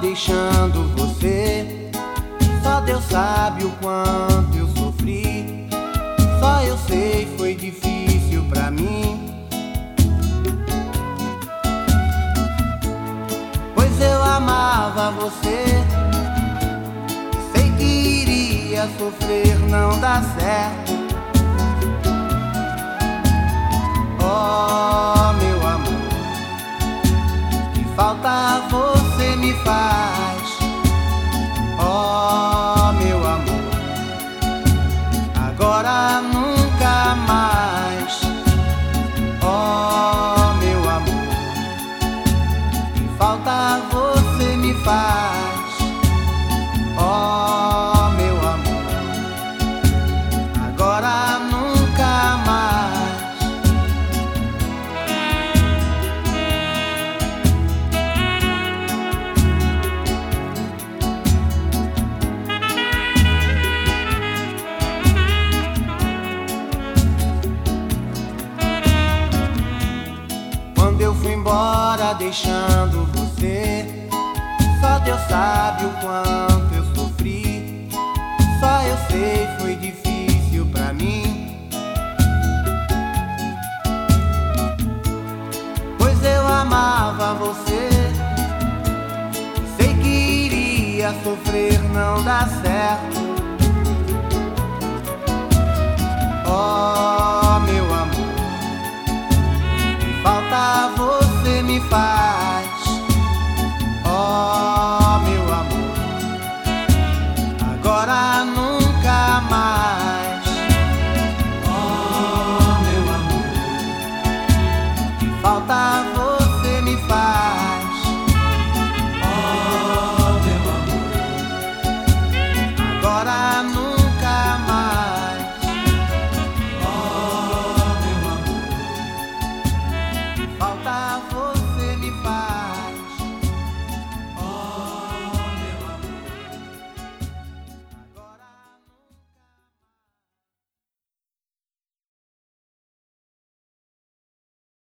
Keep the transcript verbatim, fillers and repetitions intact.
deixando você. Só Deus sabe o quanto eu sofri. Só eu sei, foi difícil pra mim. Pois eu amava você. Sei que iria sofrer, não dá certo. Oh, meu amor, que falta você me faz. Oh, meu amor, agora nunca mais. Oh, meu amor, que falta você me faz. Oh, meu amor, agora nunca mais. Quando eu fui embora deixando você, só Deus sabe o quanto eu sofri. Só eu sei, foi difícil pra mim. Pois eu amava você. Sei que iria sofrer, não dá certo. Oh,